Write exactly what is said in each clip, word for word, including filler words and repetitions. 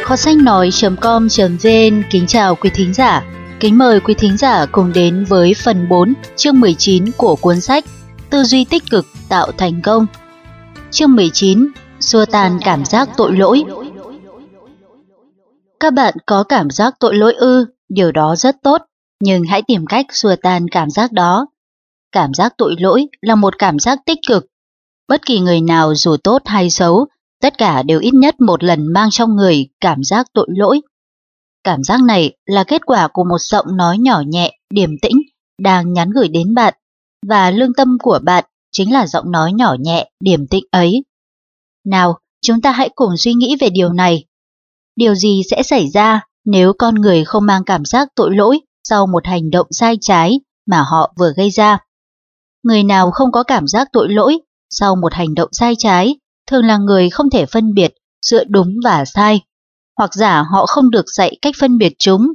Kho sách nói.com.vn kính chào quý thính giả. Kính mời quý thính giả cùng đến với phần bốn, chương mười chín của cuốn sách Tư duy tích cực tạo thành công. Chương mười chín, xua tan cảm giác tội lỗi. Các bạn có cảm giác tội lỗi ư? Điều đó rất tốt, nhưng hãy tìm cách xua tan cảm giác đó. Cảm giác tội lỗi là một cảm giác tích cực. Bất kỳ người nào dù tốt hay xấu, tất cả đều ít nhất một lần mang trong người cảm giác tội lỗi. Cảm giác này là kết quả của một giọng nói nhỏ nhẹ, điềm tĩnh đang nhắn gửi đến bạn, và lương tâm của bạn chính là giọng nói nhỏ nhẹ, điềm tĩnh ấy. Nào, chúng ta hãy cùng suy nghĩ về điều này. Điều gì sẽ xảy ra nếu con người không mang cảm giác tội lỗi sau một hành động sai trái mà họ vừa gây ra? Người nào không có cảm giác tội lỗi sau một hành động sai trái thường là người không thể phân biệt giữa đúng và sai, hoặc giả họ không được dạy cách phân biệt chúng.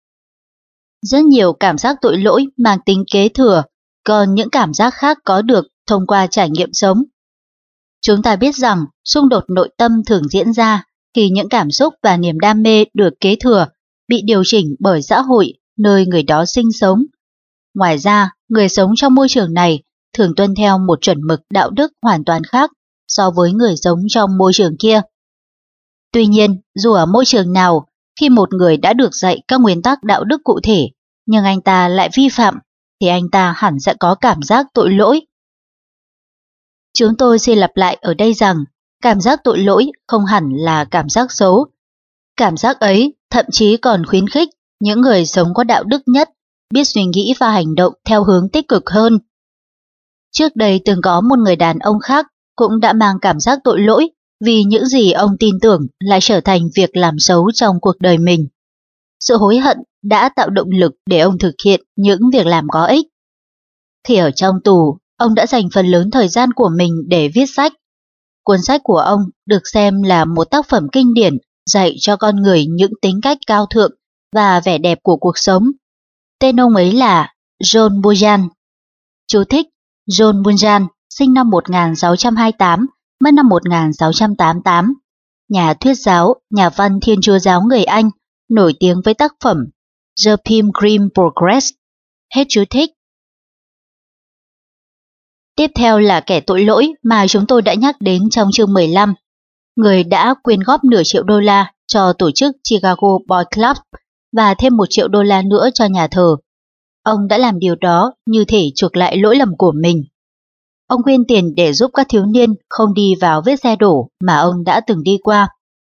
Rất nhiều cảm giác tội lỗi mang tính kế thừa, còn những cảm giác khác có được thông qua trải nghiệm sống. Chúng ta biết rằng xung đột nội tâm thường diễn ra khi những cảm xúc và niềm đam mê được kế thừa bị điều chỉnh bởi xã hội nơi người đó sinh sống. Ngoài ra, người sống trong môi trường này thường tuân theo một chuẩn mực đạo đức hoàn toàn khác so với người sống trong môi trường kia. Tuy nhiên, dù ở môi trường nào, khi một người đã được dạy các nguyên tắc đạo đức cụ thể, nhưng anh ta lại vi phạm, thì anh ta hẳn sẽ có cảm giác tội lỗi. Chúng tôi xin lặp lại ở đây rằng, cảm giác tội lỗi không hẳn là cảm giác xấu. Cảm giác ấy thậm chí còn khuyến khích những người sống có đạo đức nhất biết suy nghĩ và hành động theo hướng tích cực hơn. Trước đây từng có một người đàn ông khác cũng đã mang cảm giác tội lỗi vì những gì ông tin tưởng lại trở thành việc làm xấu trong cuộc đời mình. Sự hối hận đã tạo động lực để ông thực hiện những việc làm có ích. Khi ở trong tù, ông đã dành phần lớn thời gian của mình để viết sách. Cuốn sách của ông được xem là một tác phẩm kinh điển dạy cho con người những tính cách cao thượng và vẻ đẹp của cuộc sống. Tên ông ấy là John Bunyan. Chú thích: John Bunyan sinh năm một nghìn sáu trăm hai mươi tám, mất năm một nghìn sáu trăm tám mươi tám, nhà thuyết giáo, nhà văn Thiên Chúa giáo người Anh, nổi tiếng với tác phẩm The Pilgrim's Progress. Hết chú thích. Tiếp theo là kẻ tội lỗi mà chúng tôi đã nhắc đến trong chương mười lăm. Người đã quyên góp nửa triệu đô la cho tổ chức Chicago Boys Club và thêm một triệu đô la nữa cho nhà thờ. Ông đã làm điều đó như thể chuộc lại lỗi lầm của mình. Ông quyên tiền để giúp các thiếu niên không đi vào vết xe đổ mà ông đã từng đi qua.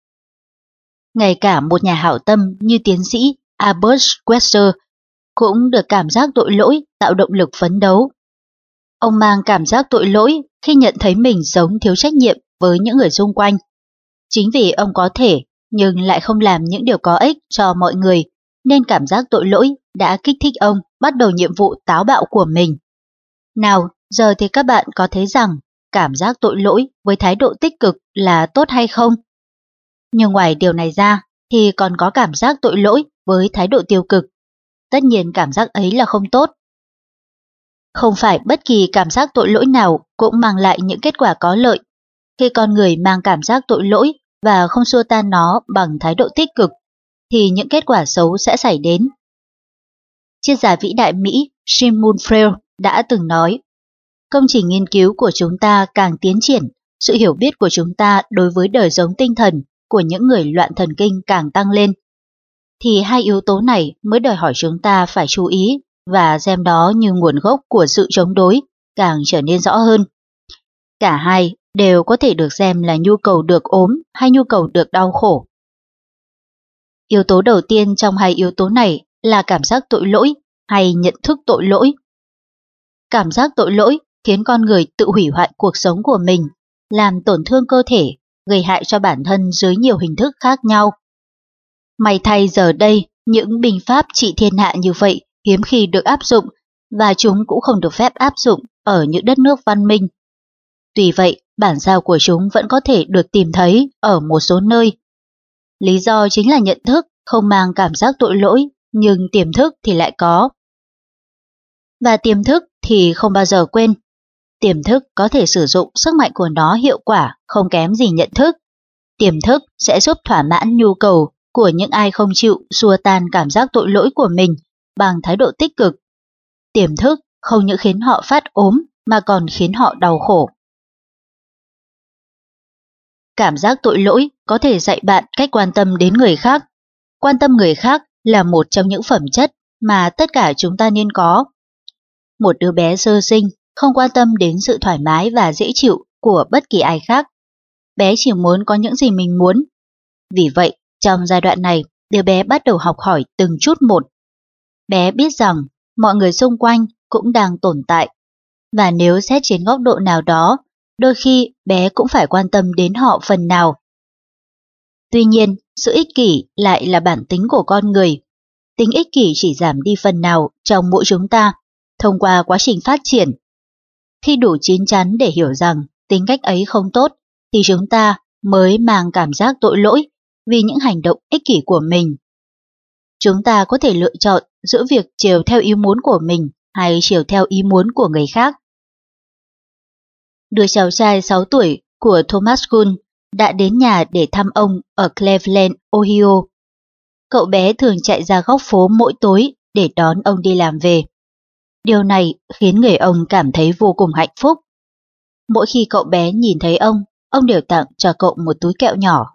Ngay cả một nhà hảo tâm như tiến sĩ Albert Schweitzer cũng được cảm giác tội lỗi tạo động lực phấn đấu. Ông mang cảm giác tội lỗi khi nhận thấy mình sống thiếu trách nhiệm với những người xung quanh. Chính vì ông có thể nhưng lại không làm những điều có ích cho mọi người, nên cảm giác tội lỗi đã kích thích ông bắt đầu nhiệm vụ táo bạo của mình. Nào, giờ thì các bạn có thấy rằng cảm giác tội lỗi với thái độ tích cực là tốt hay không? Nhưng ngoài điều này ra thì còn có cảm giác tội lỗi với thái độ tiêu cực. Tất nhiên cảm giác ấy là không tốt. Không phải bất kỳ cảm giác tội lỗi nào cũng mang lại những kết quả có lợi. Khi con người mang cảm giác tội lỗi và không xua tan nó bằng thái độ tích cực, thì những kết quả xấu sẽ xảy đến. Triết gia vĩ đại Mỹ Sigmund Freud đã từng nói, công trình nghiên cứu của chúng ta càng tiến triển, sự hiểu biết của chúng ta đối với đời sống tinh thần của những người loạn thần kinh càng tăng lên. Thì hai yếu tố này mới đòi hỏi chúng ta phải chú ý và xem đó như nguồn gốc của sự chống đối càng trở nên rõ hơn. Cả hai đều có thể được xem là nhu cầu được ốm hay nhu cầu được đau khổ. Yếu tố đầu tiên trong hai yếu tố này là cảm giác tội lỗi hay nhận thức tội lỗi. Cảm giác tội lỗi khiến con người tự hủy hoại cuộc sống của mình, làm tổn thương cơ thể, gây hại cho bản thân dưới nhiều hình thức khác nhau. May thay giờ đây, những binh pháp trị thiên hạ như vậy hiếm khi được áp dụng, và chúng cũng không được phép áp dụng ở những đất nước văn minh. Tuy vậy, bản sao của chúng vẫn có thể được tìm thấy ở một số nơi. Lý do chính là nhận thức không mang cảm giác tội lỗi, nhưng tiềm thức thì lại có. Và tiềm thức thì không bao giờ quên. Tiềm thức có thể sử dụng sức mạnh của nó hiệu quả không kém gì nhận thức. Tiềm thức sẽ giúp thỏa mãn nhu cầu của những ai không chịu xua tan cảm giác tội lỗi của mình bằng thái độ tích cực. Tiềm thức không những khiến họ phát ốm mà còn khiến họ đau khổ. Cảm giác tội lỗi có thể dạy bạn cách quan tâm đến người khác. Quan tâm người khác là một trong những phẩm chất mà tất cả chúng ta nên có. Một đứa bé sơ sinh không quan tâm đến sự thoải mái và dễ chịu của bất kỳ ai khác. Bé chỉ muốn có những gì mình muốn. Vì vậy, trong giai đoạn này, đứa bé bắt đầu học hỏi từng chút một. Bé biết rằng mọi người xung quanh cũng đang tồn tại. Và nếu xét trên góc độ nào đó, đôi khi bé cũng phải quan tâm đến họ phần nào. Tuy nhiên, sự ích kỷ lại là bản tính của con người. Tính ích kỷ chỉ giảm đi phần nào trong mỗi chúng ta, thông qua quá trình phát triển. Khi đủ chín chắn để hiểu rằng tính cách ấy không tốt, thì chúng ta mới mang cảm giác tội lỗi vì những hành động ích kỷ của mình. Chúng ta có thể lựa chọn giữa việc chiều theo ý muốn của mình hay chiều theo ý muốn của người khác. Đứa cháu trai sáu tuổi của Thomas Kuhn đã đến nhà để thăm ông ở Cleveland, Ohio. Cậu bé thường chạy ra góc phố mỗi tối để đón ông đi làm về. Điều này khiến người ông cảm thấy vô cùng hạnh phúc. Mỗi khi cậu bé nhìn thấy ông, ông đều tặng cho cậu một túi kẹo nhỏ.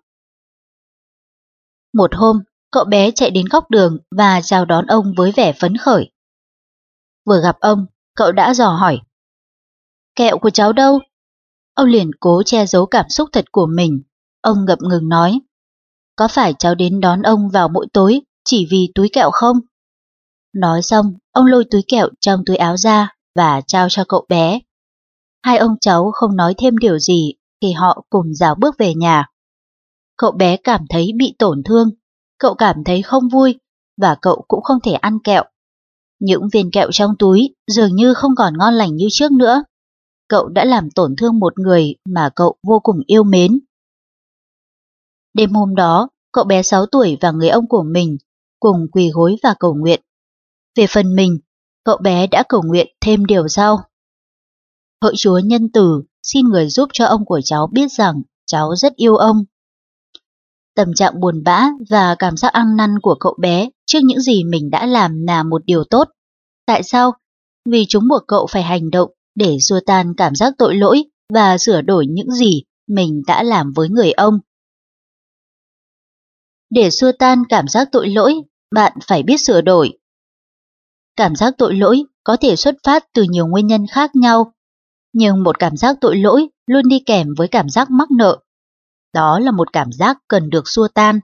Một hôm, cậu bé chạy đến góc đường và chào đón ông với vẻ phấn khởi. Vừa gặp ông, cậu đã dò hỏi: "Kẹo của cháu đâu?" Ông liền cố che giấu cảm xúc thật của mình. Ông ngập ngừng nói: "Có phải cháu đến đón ông vào mỗi tối chỉ vì túi kẹo không?" Nói xong, ông lôi túi kẹo trong túi áo ra và trao cho cậu bé. Hai ông cháu không nói thêm điều gì khi họ cùng rảo bước về nhà. Cậu bé cảm thấy bị tổn thương, cậu cảm thấy không vui và cậu cũng không thể ăn kẹo. Những viên kẹo trong túi dường như không còn ngon lành như trước nữa. Cậu đã làm tổn thương một người mà cậu vô cùng yêu mến. Đêm hôm đó, cậu bé sáu tuổi và người ông của mình cùng quỳ gối và cầu nguyện. Về phần mình, cậu bé đã cầu nguyện thêm điều sau: "Hỡi Chúa nhân từ, xin người giúp cho ông của cháu biết rằng cháu rất yêu ông." Tâm trạng buồn bã và cảm giác ăn năn của cậu bé trước những gì mình đã làm là một điều tốt. Tại sao? Vì chúng buộc cậu phải hành động để xua tan cảm giác tội lỗi và sửa đổi những gì mình đã làm với người ông. Để xua tan cảm giác tội lỗi, bạn phải biết sửa đổi. Cảm giác tội lỗi có thể xuất phát từ nhiều nguyên nhân khác nhau, nhưng một cảm giác tội lỗi luôn đi kèm với cảm giác mắc nợ. Đó là một cảm giác cần được xua tan.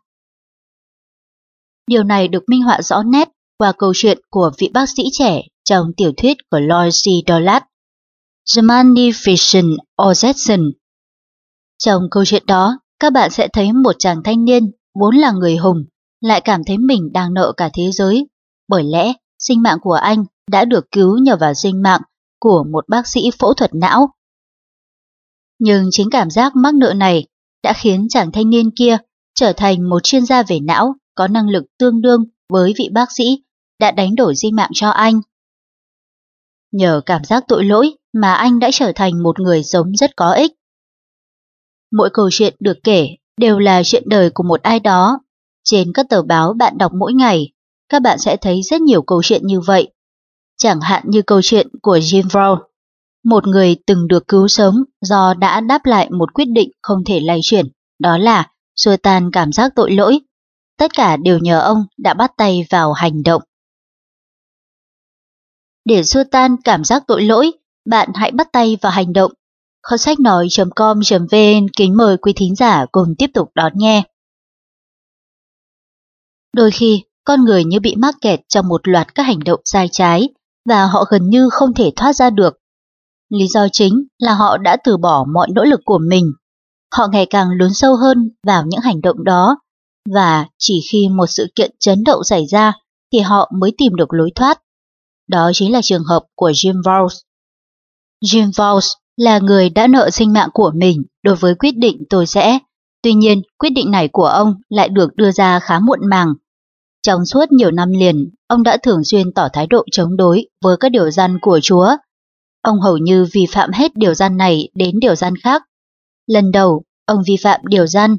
Điều này được minh họa rõ nét qua câu chuyện của vị bác sĩ trẻ trong tiểu thuyết của Lloyd C. Dollard, The Magnificent Obsession. Trong câu chuyện đó, các bạn sẽ thấy một chàng thanh niên vốn là người hùng lại cảm thấy mình đang nợ cả thế giới, bởi lẽ sinh mạng của anh đã được cứu nhờ vào sinh mạng của một bác sĩ phẫu thuật não. Nhưng chính cảm giác mắc nợ này đã khiến chàng thanh niên kia trở thành một chuyên gia về não có năng lực tương đương với vị bác sĩ đã đánh đổi sinh mạng cho anh. Nhờ cảm giác tội lỗi mà anh đã trở thành một người sống rất có ích. Mỗi câu chuyện được kể đều là chuyện đời của một ai đó. Trên các tờ báo bạn đọc mỗi ngày, các bạn sẽ thấy rất nhiều câu chuyện như vậy. Chẳng hạn như câu chuyện của Jim Brown, một người từng được cứu sống do đã đáp lại một quyết định không thể lay chuyển, đó là xua tan cảm giác tội lỗi. Tất cả đều nhờ ông đã bắt tay vào hành động. Để xua tan cảm giác tội lỗi, bạn hãy bắt tay vào hành động. Kho sách nói chấm com chấm vn kính mời quý thính giả cùng tiếp tục đón nghe. Đôi khi, con người như bị mắc kẹt trong một loạt các hành động sai trái và họ gần như không thể thoát ra được. Lý do chính là họ đã từ bỏ mọi nỗ lực của mình. Họ ngày càng lún sâu hơn vào những hành động đó và chỉ khi một sự kiện chấn động xảy ra thì họ mới tìm được lối thoát. Đó chính là trường hợp của Jim Vows. Jim Vows là người đã nợ sinh mạng của mình đối với quyết định tôi sẽ. Tuy nhiên, quyết định này của ông lại được đưa ra khá muộn màng. Trong suốt nhiều năm liền, ông đã thường xuyên tỏ thái độ chống đối với các điều răn của Chúa. Ông hầu như vi phạm hết điều răn này đến điều răn khác. Lần đầu, ông vi phạm điều răn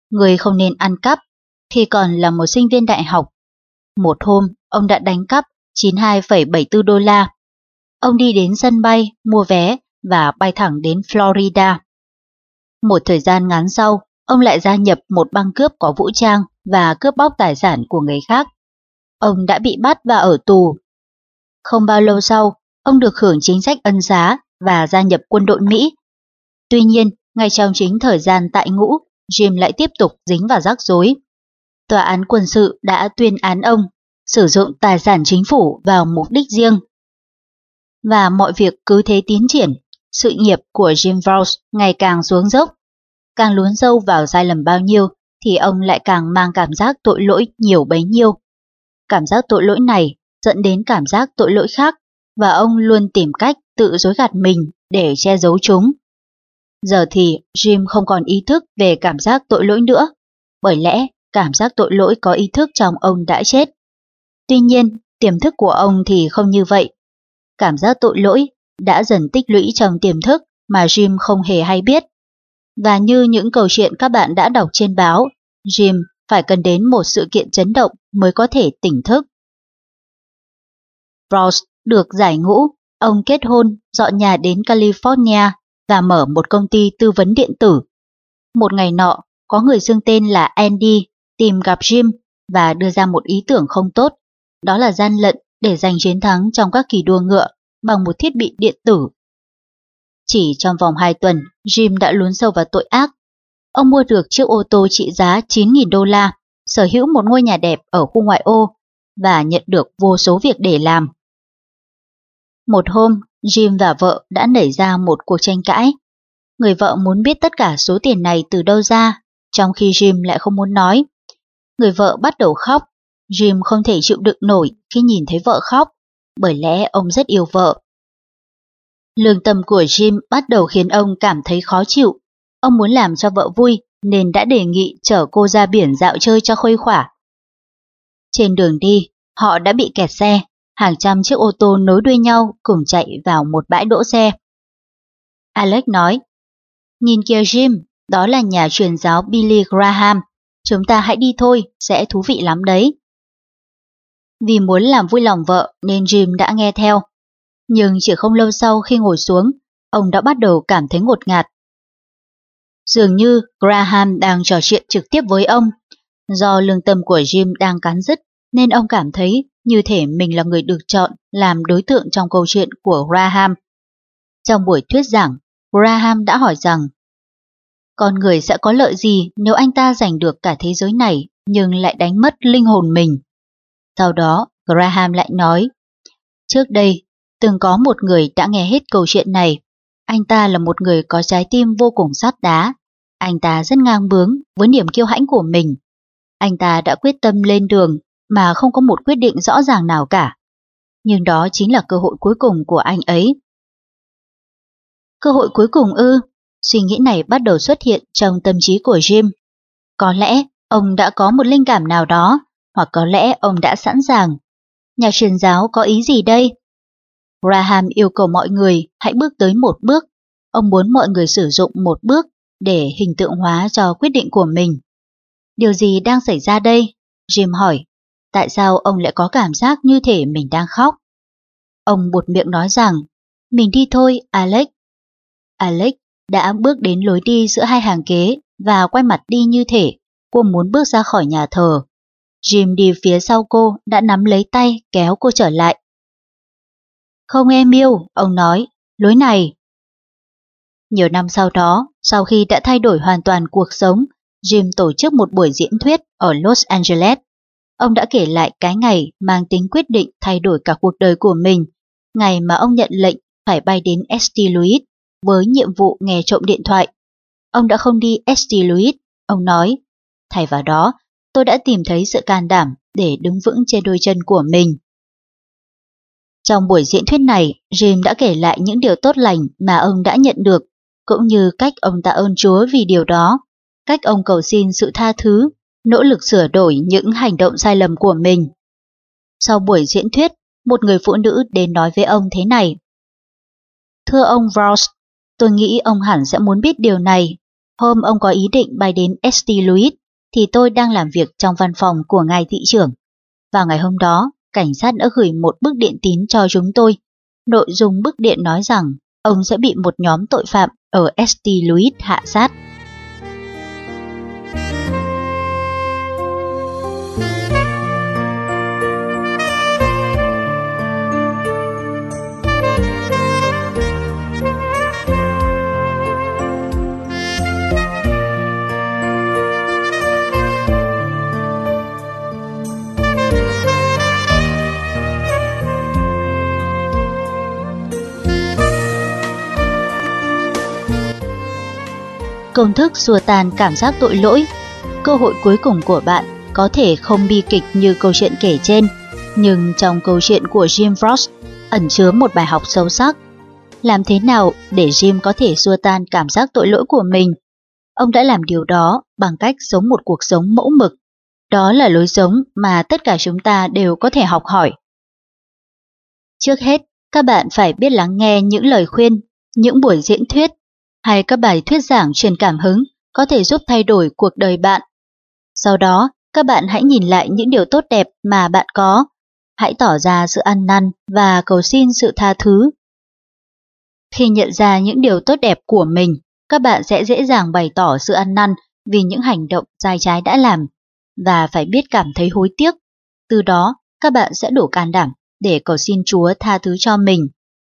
người không nên ăn cắp, khi còn là một sinh viên đại học. Một hôm, ông đã đánh cắp chín mươi hai phẩy bảy mươi tư đô la. Ông đi đến sân bay, mua vé và bay thẳng đến Florida. Một thời gian ngắn sau, ông lại gia nhập một băng cướp có vũ trang và cướp bóc tài sản của người khác. Ông đã bị bắt và ở tù. Không bao lâu sau, ông được hưởng chính sách ân xá và gia nhập quân đội Mỹ. Tuy nhiên, ngay trong chính thời gian tại ngũ, Jim lại tiếp tục dính vào rắc rối. Tòa án quân sự đã tuyên án ông sử dụng tài sản chính phủ vào mục đích riêng. Và mọi việc cứ thế tiến triển, sự nghiệp của Jim Rawls ngày càng xuống dốc. Càng lún sâu vào sai lầm bao nhiêu thì ông lại càng mang cảm giác tội lỗi nhiều bấy nhiêu. Cảm giác tội lỗi này dẫn đến cảm giác tội lỗi khác và ông luôn tìm cách tự dối gạt mình để che giấu chúng. Giờ thì Jim không còn ý thức về cảm giác tội lỗi nữa, bởi lẽ cảm giác tội lỗi có ý thức trong ông đã chết. Tuy nhiên, tiềm thức của ông thì không như vậy. Cảm giác tội lỗi đã dần tích lũy trong tiềm thức mà Jim không hề hay biết. Và như những câu chuyện các bạn đã đọc trên báo, Jim phải cần đến một sự kiện chấn động mới có thể tỉnh thức. Rawls được giải ngũ, ông kết hôn, dọn nhà đến California và mở một công ty tư vấn điện tử. Một ngày nọ, có người xưng tên là Andy tìm gặp Jim và đưa ra một ý tưởng không tốt, đó là gian lận để giành chiến thắng trong các kỳ đua ngựa bằng một thiết bị điện tử. Chỉ trong vòng hai tuần, Jim đã lún sâu vào tội ác. Ông mua được chiếc ô tô trị giá chín nghìn đô la, sở hữu một ngôi nhà đẹp ở khu ngoại ô và nhận được vô số việc để làm. Một hôm, Jim và vợ đã nảy ra một cuộc tranh cãi. Người vợ muốn biết tất cả số tiền này từ đâu ra, trong khi Jim lại không muốn nói. Người vợ bắt đầu khóc. Jim không thể chịu đựng nổi khi nhìn thấy vợ khóc, bởi lẽ ông rất yêu vợ. Lương tâm của Jim bắt đầu khiến ông cảm thấy khó chịu. Ông muốn làm cho vợ vui nên đã đề nghị chở cô ra biển dạo chơi cho khuây khỏa. Trên đường đi, họ đã bị kẹt xe, hàng trăm chiếc ô tô nối đuôi nhau cùng chạy vào một bãi đỗ xe. Alex nói, nhìn kìa Jim, đó là nhà truyền giáo Billy Graham, chúng ta hãy đi thôi, sẽ thú vị lắm đấy. Vì muốn làm vui lòng vợ nên Jim đã nghe theo. Nhưng chỉ không lâu sau khi ngồi xuống, ông đã bắt đầu cảm thấy ngột ngạt. Dường như Graham đang trò chuyện trực tiếp với ông. Do lương tâm của Jim đang cắn rứt nên ông cảm thấy như thể mình là người được chọn làm đối tượng trong câu chuyện của Graham. Trong buổi thuyết giảng, Graham đã hỏi rằng con người sẽ có lợi gì nếu anh ta giành được cả thế giới này nhưng lại đánh mất linh hồn mình. Sau đó, Graham lại nói, trước đây, từng có một người đã nghe hết câu chuyện này. Anh ta là một người có trái tim vô cùng sắt đá. Anh ta rất ngang bướng với niềm kiêu hãnh của mình. Anh ta đã quyết tâm lên đường mà không có một quyết định rõ ràng nào cả. Nhưng đó chính là cơ hội cuối cùng của anh ấy. Cơ hội cuối cùng ư? Suy nghĩ này bắt đầu xuất hiện trong tâm trí của Jim. Có lẽ ông đã có một linh cảm nào đó, hoặc có lẽ ông đã sẵn sàng. Nhà truyền giáo có ý gì đây? Graham yêu cầu mọi người hãy bước tới một bước. Ông muốn mọi người sử dụng một bước để hình tượng hóa cho quyết định của mình. Điều gì đang xảy ra đây? Jim hỏi. Tại sao ông lại có cảm giác như thể mình đang khóc? Ông buột miệng nói rằng, mình đi thôi, Alex. Alex đã bước đến lối đi giữa hai hàng ghế và quay mặt đi như thể cô muốn bước ra khỏi nhà thờ. Jim đi phía sau cô đã nắm lấy tay kéo cô trở lại. Không em yêu, ông nói, lối này. Nhiều năm sau đó, sau khi đã thay đổi hoàn toàn cuộc sống, Jim tổ chức một buổi diễn thuyết ở Los Angeles. Ông đã kể lại cái ngày mang tính quyết định thay đổi cả cuộc đời của mình, ngày mà ông nhận lệnh phải bay đến Saint Louis với nhiệm vụ nghe trộm điện thoại. Ông đã không đi Saint Louis, ông nói. Thay vào đó, tôi đã tìm thấy sự can đảm để đứng vững trên đôi chân của mình. Trong buổi diễn thuyết này, Jim đã kể lại những điều tốt lành mà ông đã nhận được, cũng như cách ông tạ ơn Chúa vì điều đó, cách ông cầu xin sự tha thứ, nỗ lực sửa đổi những hành động sai lầm của mình. Sau buổi diễn thuyết, một người phụ nữ đến nói với ông thế này. Thưa ông Rawls, tôi nghĩ ông hẳn sẽ muốn biết điều này. Hôm ông có ý định bay đến Saint Louis thì tôi đang làm việc trong văn phòng của ngài thị trưởng. Vào ngày hôm đó, cảnh sát đã gửi một bức điện tín cho chúng tôi. Nội dung bức điện nói rằng ông sẽ bị một nhóm tội phạm ở Saint Louis hạ sát. Công thức xua tan cảm giác tội lỗi. Cơ hội cuối cùng của bạn có thể không bi kịch như câu chuyện kể trên, nhưng trong câu chuyện của Jim Frost ẩn chứa một bài học sâu sắc. Làm thế nào để Jim có thể xua tan cảm giác tội lỗi của mình? Ông đã làm điều đó bằng cách sống một cuộc sống mẫu mực. Đó là lối sống mà tất cả chúng ta đều có thể học hỏi. Trước hết, các bạn phải biết lắng nghe những lời khuyên, những buổi diễn thuyết hay các bài thuyết giảng truyền cảm hứng có thể giúp thay đổi cuộc đời bạn. Sau đó, các bạn hãy nhìn lại những điều tốt đẹp mà bạn có. Hãy tỏ ra sự ăn năn và cầu xin sự tha thứ. Khi nhận ra những điều tốt đẹp của mình, các bạn sẽ dễ dàng bày tỏ sự ăn năn vì những hành động sai trái đã làm và phải biết cảm thấy hối tiếc. Từ đó, các bạn sẽ đủ can đảm để cầu xin Chúa tha thứ cho mình.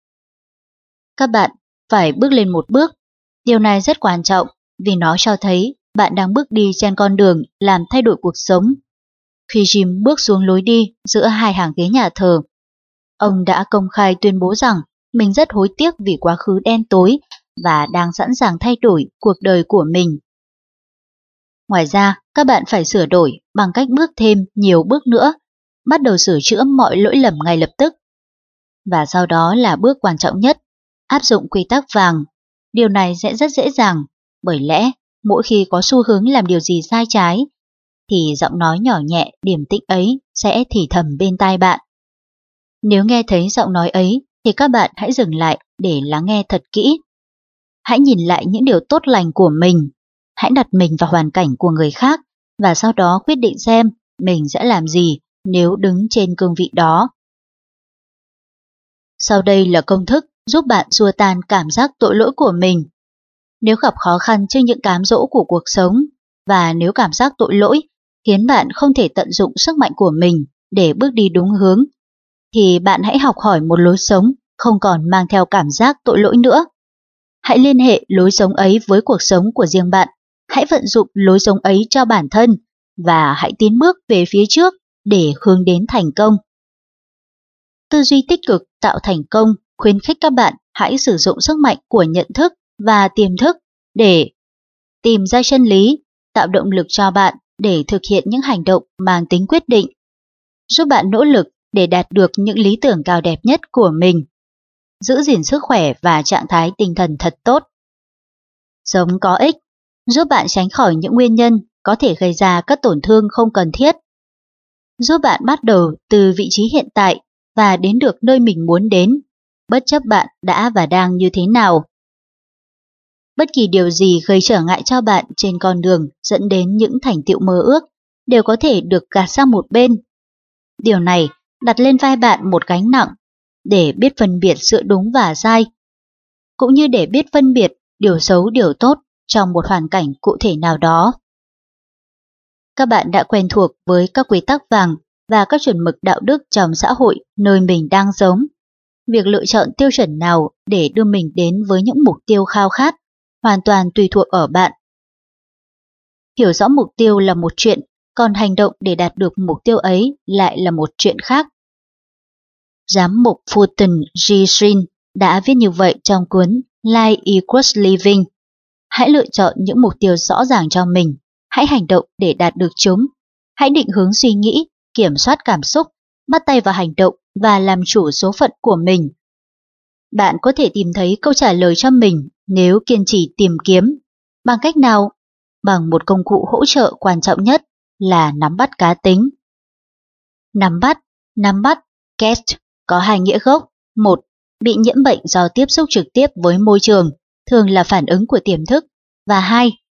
Các bạn phải bước lên một bước. Điều này rất quan trọng vì nó cho thấy bạn đang bước đi trên con đường làm thay đổi cuộc sống. Khi Jim bước xuống lối đi giữa hai hàng ghế nhà thờ, ông đã công khai tuyên bố rằng mình rất hối tiếc vì quá khứ đen tối và đang sẵn sàng thay đổi cuộc đời của mình. Ngoài ra, các bạn phải sửa đổi bằng cách bước thêm nhiều bước nữa, bắt đầu sửa chữa mọi lỗi lầm ngay lập tức. Và sau đó là bước quan trọng nhất, áp dụng quy tắc vàng. Điều này sẽ rất dễ dàng, bởi lẽ mỗi khi có xu hướng làm điều gì sai trái, thì giọng nói nhỏ nhẹ điềm tĩnh ấy sẽ thì thầm bên tai bạn. Nếu nghe thấy giọng nói ấy, thì các bạn hãy dừng lại để lắng nghe thật kỹ. Hãy nhìn lại những điều tốt lành của mình, hãy đặt mình vào hoàn cảnh của người khác và sau đó quyết định xem mình sẽ làm gì nếu đứng trên cương vị đó. Sau đây là công thức giúp bạn xua tan cảm giác tội lỗi của mình. Nếu gặp khó khăn trước những cám dỗ của cuộc sống và nếu cảm giác tội lỗi khiến bạn không thể tận dụng sức mạnh của mình để bước đi đúng hướng, thì bạn hãy học hỏi một lối sống không còn mang theo cảm giác tội lỗi nữa. Hãy liên hệ lối sống ấy với cuộc sống của riêng bạn. Hãy vận dụng lối sống ấy cho bản thân và hãy tiến bước về phía trước để hướng đến thành công. Tư duy tích cực tạo thành công khuyến khích các bạn hãy sử dụng sức mạnh của nhận thức và tiềm thức để tìm ra chân lý, tạo động lực cho bạn để thực hiện những hành động mang tính quyết định, giúp bạn nỗ lực để đạt được những lý tưởng cao đẹp nhất của mình, giữ gìn sức khỏe và trạng thái tinh thần thật tốt. Sống có ích, giúp bạn tránh khỏi những nguyên nhân có thể gây ra các tổn thương không cần thiết, giúp bạn bắt đầu từ vị trí hiện tại và đến được nơi mình muốn đến, bất chấp bạn đã và đang như thế nào. Bất kỳ điều gì gây trở ngại cho bạn trên con đường dẫn đến những thành tựu mơ ước đều có thể được gạt sang một bên. Điều này đặt lên vai bạn một gánh nặng để biết phân biệt sự đúng và sai, cũng như để biết phân biệt điều xấu điều tốt trong một hoàn cảnh cụ thể nào đó. Các bạn đã quen thuộc với các quy tắc vàng và các chuẩn mực đạo đức trong xã hội nơi mình đang sống. Việc lựa chọn tiêu chuẩn nào để đưa mình đến với những mục tiêu khao khát hoàn toàn tùy thuộc ở bạn. Hiểu rõ mục tiêu là một chuyện, còn hành động để đạt được mục tiêu ấy lại là một chuyện khác. Giám mục Fulton G. Sheen đã viết như vậy trong cuốn Life Equals Living. Hãy lựa chọn những mục tiêu rõ ràng cho mình, hãy hành động để đạt được chúng. Hãy định hướng suy nghĩ, kiểm soát cảm xúc, bắt tay vào hành động và làm chủ số phận của mình. Bạn có thể tìm thấy câu trả lời cho mình nếu kiên trì tìm kiếm. Bằng cách nào? Bằng một công cụ hỗ trợ quan trọng nhất là nắm bắt cá tính. Nắm bắt, nắm bắt, catch có hai nghĩa gốc. Một, bị nhiễm bệnh do tiếp xúc trực tiếp với môi trường, thường là phản ứng của tiềm thức. Và hai,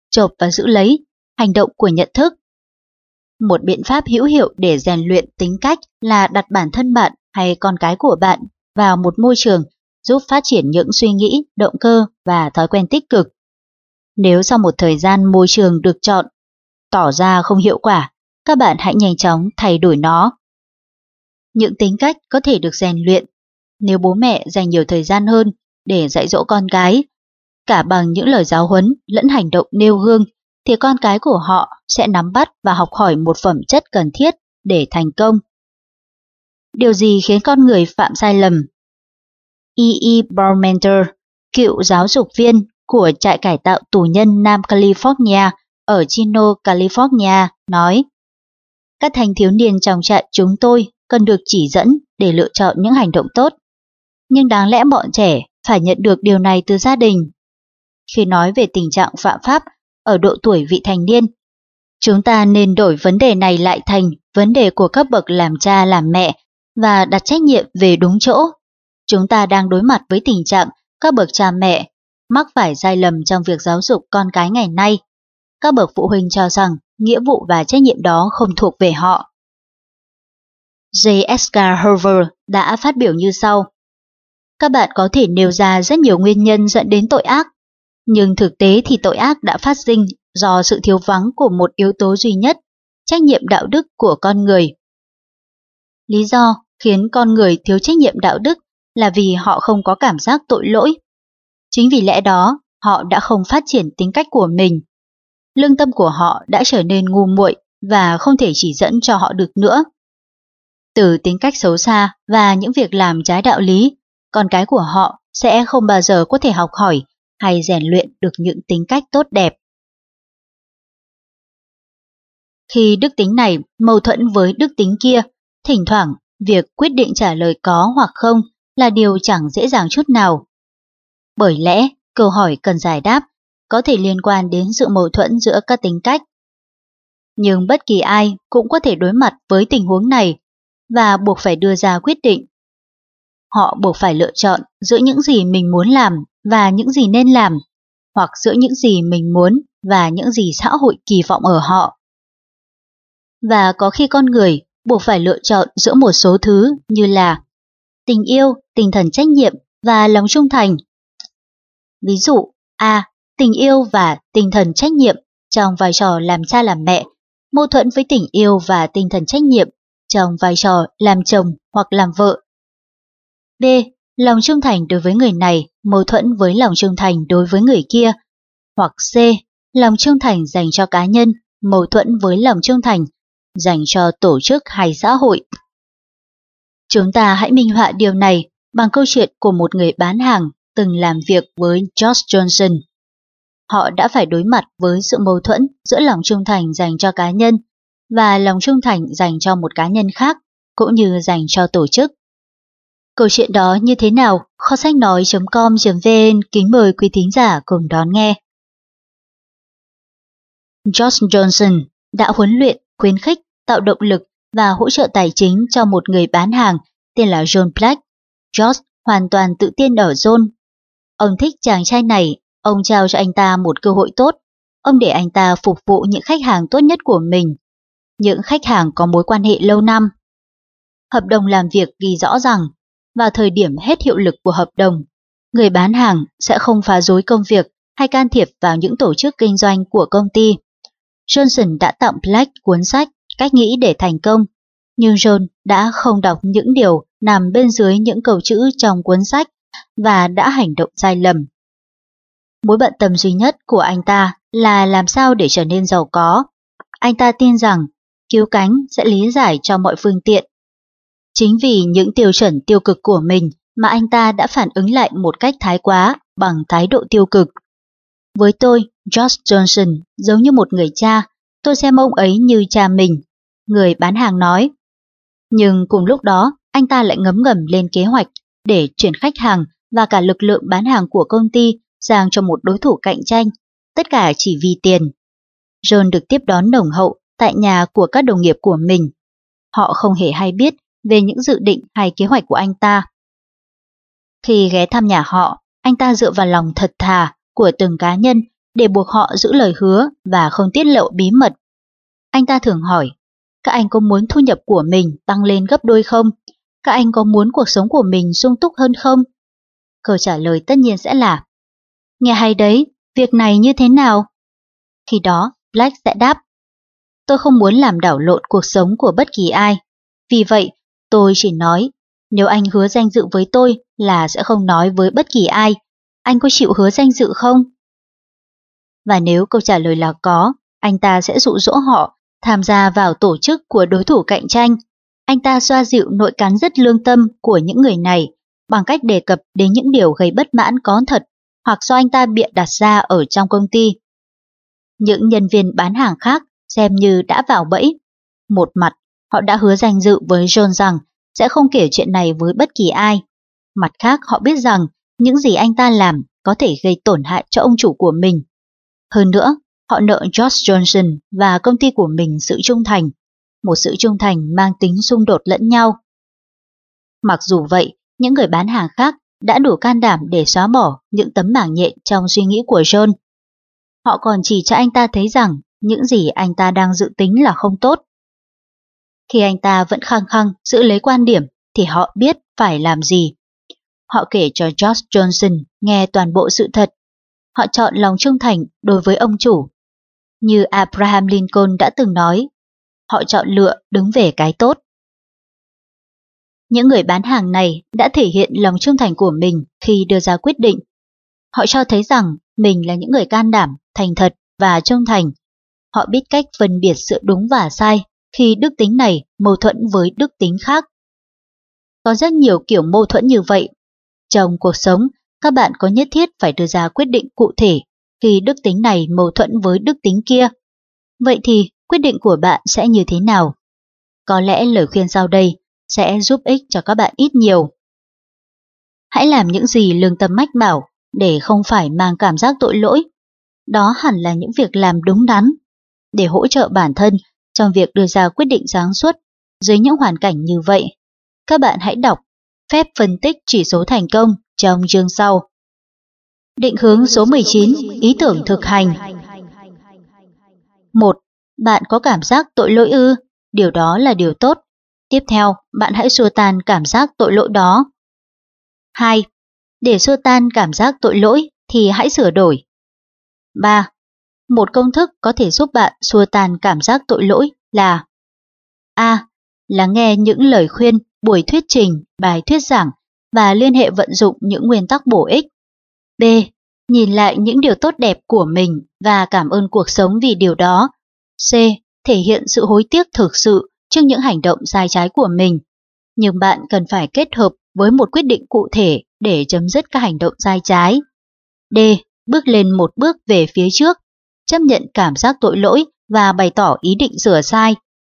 chộp và giữ lấy, hành động của nhận thức. Một biện pháp hữu hiệu để rèn luyện tính cách là đặt bản thân bạn hay con cái của bạn vào một môi trường giúp phát triển những suy nghĩ, động cơ và thói quen tích cực. Nếu sau một thời gian môi trường được chọn tỏ ra không hiệu quả, các bạn hãy nhanh chóng thay đổi nó. Những tính cách có thể được rèn luyện. Nếu bố mẹ dành nhiều thời gian hơn để dạy dỗ con cái, cả bằng những lời giáo huấn lẫn hành động nêu gương, thì con cái của họ sẽ nắm bắt và học hỏi một phẩm chất cần thiết để thành công. Điều gì khiến con người phạm sai lầm? E E Baumenter, cựu giáo dục viên của trại cải tạo tù nhân Nam California ở Chino, California, nói: các thanh thiếu niên trong trại chúng tôi cần được chỉ dẫn để lựa chọn những hành động tốt. Nhưng đáng lẽ bọn trẻ phải nhận được điều này từ gia đình. Khi nói về tình trạng phạm pháp ở độ tuổi vị thành niên, chúng ta nên đổi vấn đề này lại thành vấn đề của các bậc làm cha làm mẹ và đặt trách nhiệm về đúng chỗ. Chúng ta đang đối mặt với tình trạng các bậc cha mẹ mắc phải sai lầm trong việc giáo dục con cái ngày nay. Các bậc phụ huynh cho rằng nghĩa vụ và trách nhiệm đó không thuộc về họ. J. Edgar Hoover đã phát biểu như sau: các bạn có thể nêu ra rất nhiều nguyên nhân dẫn đến tội ác, nhưng thực tế thì tội ác đã phát sinh do sự thiếu vắng của một yếu tố duy nhất, trách nhiệm đạo đức của con người. Lý do khiến con người thiếu trách nhiệm đạo đức là vì họ không có cảm giác tội lỗi. Chính vì lẽ đó, họ đã không phát triển tính cách của mình. Lương tâm của họ đã trở nên ngu muội và không thể chỉ dẫn cho họ được nữa. Từ tính cách xấu xa và những việc làm trái đạo lý, con cái của họ sẽ không bao giờ có thể học hỏi hay rèn luyện được những tính cách tốt đẹp. Khi đức tính này mâu thuẫn với đức tính kia, thỉnh thoảng việc quyết định trả lời có hoặc không là điều chẳng dễ dàng chút nào. Bởi lẽ, câu hỏi cần giải đáp có thể liên quan đến sự mâu thuẫn giữa các tính cách. Nhưng bất kỳ ai cũng có thể đối mặt với tình huống này và buộc phải đưa ra quyết định. Họ buộc phải lựa chọn giữa những gì mình muốn làm và những gì nên làm, hoặc giữa những gì mình muốn và những gì xã hội kỳ vọng ở họ. Và có khi con người buộc phải lựa chọn giữa một số thứ như là tình yêu, tinh thần trách nhiệm và lòng trung thành. Ví dụ, A. Tình yêu và tinh thần trách nhiệm trong vai trò làm cha làm mẹ, mâu thuẫn với tình yêu và tinh thần trách nhiệm trong vai trò làm chồng hoặc làm vợ. B. Lòng trung thành đối với người này mâu thuẫn với lòng trung thành đối với người kia. Hoặc C. Lòng trung thành dành cho cá nhân mâu thuẫn với lòng trung thành dành cho tổ chức hay xã hội. Chúng ta hãy minh họa điều này bằng câu chuyện của một người bán hàng từng làm việc với George Johnson. Họ đã phải đối mặt với sự mâu thuẫn giữa lòng trung thành dành cho cá nhân và lòng trung thành dành cho một cá nhân khác, cũng như dành cho tổ chức. Câu chuyện đó như thế nào? Kho sách nói chấm com chấm vn kính mời quý thính giả cùng đón nghe. George Johnson đã huấn luyện, khuyến khích, tạo động lực và hỗ trợ tài chính cho một người bán hàng tên là John Black. George hoàn toàn tự tin ở John. Ông thích chàng trai này, ông trao cho anh ta một cơ hội tốt. Ông để anh ta phục vụ những khách hàng tốt nhất của mình, những khách hàng có mối quan hệ lâu năm. Hợp đồng làm việc ghi rõ rằng, vào thời điểm hết hiệu lực của hợp đồng, người bán hàng sẽ không phá rối công việc hay can thiệp vào những tổ chức kinh doanh của công ty. Johnson đã tặng Black cuốn sách Cách nghĩ để thành công, nhưng John đã không đọc những điều nằm bên dưới những câu chữ trong cuốn sách và đã hành động sai lầm. Mối bận tâm duy nhất của anh ta là làm sao để trở nên giàu có. Anh ta tin rằng cứu cánh sẽ lý giải cho mọi phương tiện. Chính vì những tiêu chuẩn tiêu cực của mình mà anh ta đã phản ứng lại một cách thái quá bằng thái độ tiêu cực. Với tôi, George Johnson giống như một người cha, tôi xem ông ấy như cha mình, người bán hàng nói. Nhưng cùng lúc đó, anh ta lại ngấm ngầm lên kế hoạch để chuyển khách hàng và cả lực lượng bán hàng của công ty sang cho một đối thủ cạnh tranh, tất cả chỉ vì tiền. John được tiếp đón nồng hậu tại nhà của các đồng nghiệp của mình. Họ không hề hay biết về những dự định hay kế hoạch của anh ta. Khi ghé thăm nhà họ, anh ta dựa vào lòng thật thà của từng cá nhân để buộc họ giữ lời hứa và không tiết lộ bí mật. Anh ta thường hỏi, các anh có muốn thu nhập của mình tăng lên gấp đôi không? Các anh có muốn cuộc sống của mình sung túc hơn không? Câu trả lời tất nhiên sẽ là, nghe hay đấy, việc này như thế nào? Khi đó, Black sẽ đáp, tôi không muốn làm đảo lộn cuộc sống của bất kỳ ai. Vì vậy, tôi chỉ nói, nếu anh hứa danh dự với tôi là sẽ không nói với bất kỳ ai, anh có chịu hứa danh dự không? Và nếu câu trả lời là có, anh ta sẽ dụ dỗ họ tham gia vào tổ chức của đối thủ cạnh tranh. Anh ta xoa dịu nỗi cắn rứt lương tâm của những người này bằng cách đề cập đến những điều gây bất mãn có thật hoặc do anh ta bịa đặt ra ở trong công ty. Những nhân viên bán hàng khác xem như đã vào bẫy. Một mặt, họ đã hứa danh dự với John rằng sẽ không kể chuyện này với bất kỳ ai. Mặt khác, họ biết rằng những gì anh ta làm có thể gây tổn hại cho ông chủ của mình. Hơn nữa, họ nợ George Johnson và công ty của mình sự trung thành, một sự trung thành mang tính xung đột lẫn nhau. Mặc dù vậy, những người bán hàng khác đã đủ can đảm để xóa bỏ những tấm mảng nhện trong suy nghĩ của John. Họ còn chỉ cho anh ta thấy rằng những gì anh ta đang dự tính là không tốt. Khi anh ta vẫn khăng khăng giữ lấy quan điểm thì họ biết phải làm gì. Họ kể cho George Johnson nghe toàn bộ sự thật. Họ chọn lòng trung thành đối với ông chủ. Như Abraham Lincoln đã từng nói, họ chọn lựa đứng về cái tốt. Những người bán hàng này đã thể hiện lòng trung thành của mình khi đưa ra quyết định. Họ cho thấy rằng mình là những người can đảm, thành thật và trung thành. Họ biết cách phân biệt sự đúng và sai khi đức tính này mâu thuẫn với đức tính khác. Có rất nhiều kiểu mâu thuẫn như vậy. Trong cuộc sống, các bạn có nhất thiết phải đưa ra quyết định cụ thể khi đức tính này mâu thuẫn với đức tính kia. Vậy thì quyết định của bạn sẽ như thế nào? Có lẽ lời khuyên sau đây sẽ giúp ích cho các bạn ít nhiều. Hãy làm những gì lương tâm mách bảo để không phải mang cảm giác tội lỗi. Đó hẳn là những việc làm đúng đắn. Để hỗ trợ bản thân trong việc đưa ra quyết định sáng suốt dưới những hoàn cảnh như vậy, các bạn hãy đọc Phép phân tích chỉ số thành công trong chương sau. Định hướng số mười chín, ý tưởng thực hành. một. Bạn có cảm giác tội lỗi ư? Điều đó là điều tốt. Tiếp theo, bạn hãy xua tan cảm giác tội lỗi đó. hai. Để xua tan cảm giác tội lỗi thì hãy sửa đổi. ba. Một công thức có thể giúp bạn xua tan cảm giác tội lỗi là A. Lắng nghe những lời khuyên, buổi thuyết trình, bài thuyết giảng và liên hệ vận dụng những nguyên tắc bổ ích. B. Nhìn lại những điều tốt đẹp của mình và cảm ơn cuộc sống vì điều đó. C. Thể hiện sự hối tiếc thực sự trước những hành động sai trái của mình. Nhưng bạn cần phải kết hợp với một quyết định cụ thể để chấm dứt các hành động sai trái. D. Bước lên một bước về phía trước, chấp nhận cảm giác tội lỗi và bày tỏ ý định sửa sai.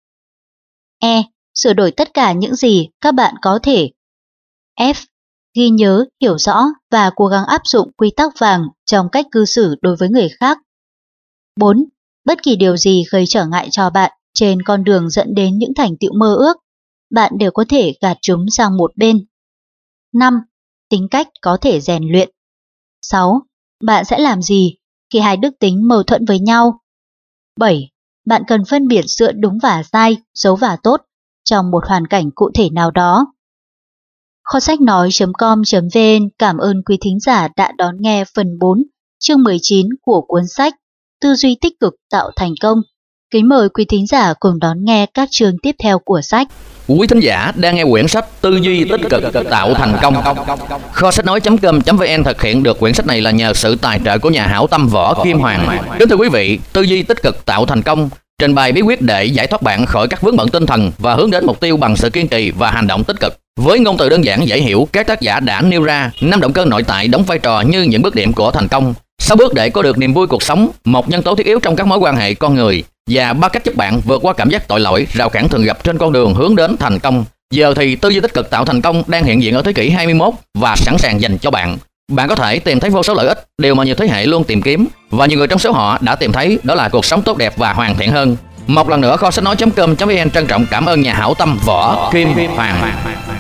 E. Sửa đổi tất cả những gì các bạn có thể. F. Ghi nhớ, hiểu rõ và cố gắng áp dụng quy tắc vàng trong cách cư xử đối với người khác. bốn. Bất kỳ điều gì gây trở ngại cho bạn trên con đường dẫn đến những thành tựu mơ ước, bạn đều có thể gạt chúng sang một bên. năm. Tính cách có thể rèn luyện. sáu. Bạn sẽ làm gì khi hai đức tính mâu thuẫn với nhau? bảy. Bạn cần phân biệt giữa đúng và sai, xấu và tốt trong một hoàn cảnh cụ thể nào đó. Kho sách nói chấm com chấm vn cảm ơn quý thính giả đã đón nghe phần bốn, chương mười chín của cuốn sách Tư duy tích cực tạo thành công. Kính mời quý thính giả cùng đón nghe các chương tiếp theo của sách. Quý thính giả đang nghe quyển sách Tư duy tích cực tạo thành công. Kho sách nói chấm com chấm vn thực hiện được quyển sách này là nhờ sự tài trợ của nhà hảo tâm Võ Kim Hoàng. Kính thưa quý vị, Tư duy tích cực tạo thành công trình bày bí quyết để giải thoát bạn khỏi các vướng bận tinh thần và hướng đến mục tiêu bằng sự kiên trì và hành động tích cực. Với ngôn từ đơn giản dễ hiểu, các tác giả đã nêu ra năm động cơ nội tại đóng vai trò như những bước điểm của thành công, sáu bước để có được niềm vui cuộc sống, một nhân tố thiết yếu trong các mối quan hệ con người, và ba cách giúp bạn vượt qua cảm giác tội lỗi, rào cản thường gặp trên con đường hướng đến thành công. Giờ thì tư duy tích cực tạo thành công đang hiện diện ở thế kỷ hai mươi mốt và sẵn sàng dành cho bạn. Bạn có thể tìm thấy vô số lợi ích, điều mà nhiều thế hệ luôn tìm kiếm, và nhiều người trong số họ đã tìm thấy, đó là cuộc sống tốt đẹp và hoàn thiện hơn. Một lần nữa, kho sách nói chấm com chấm vn trân trọng cảm ơn nhà hảo tâm Võ Kim Hoàng.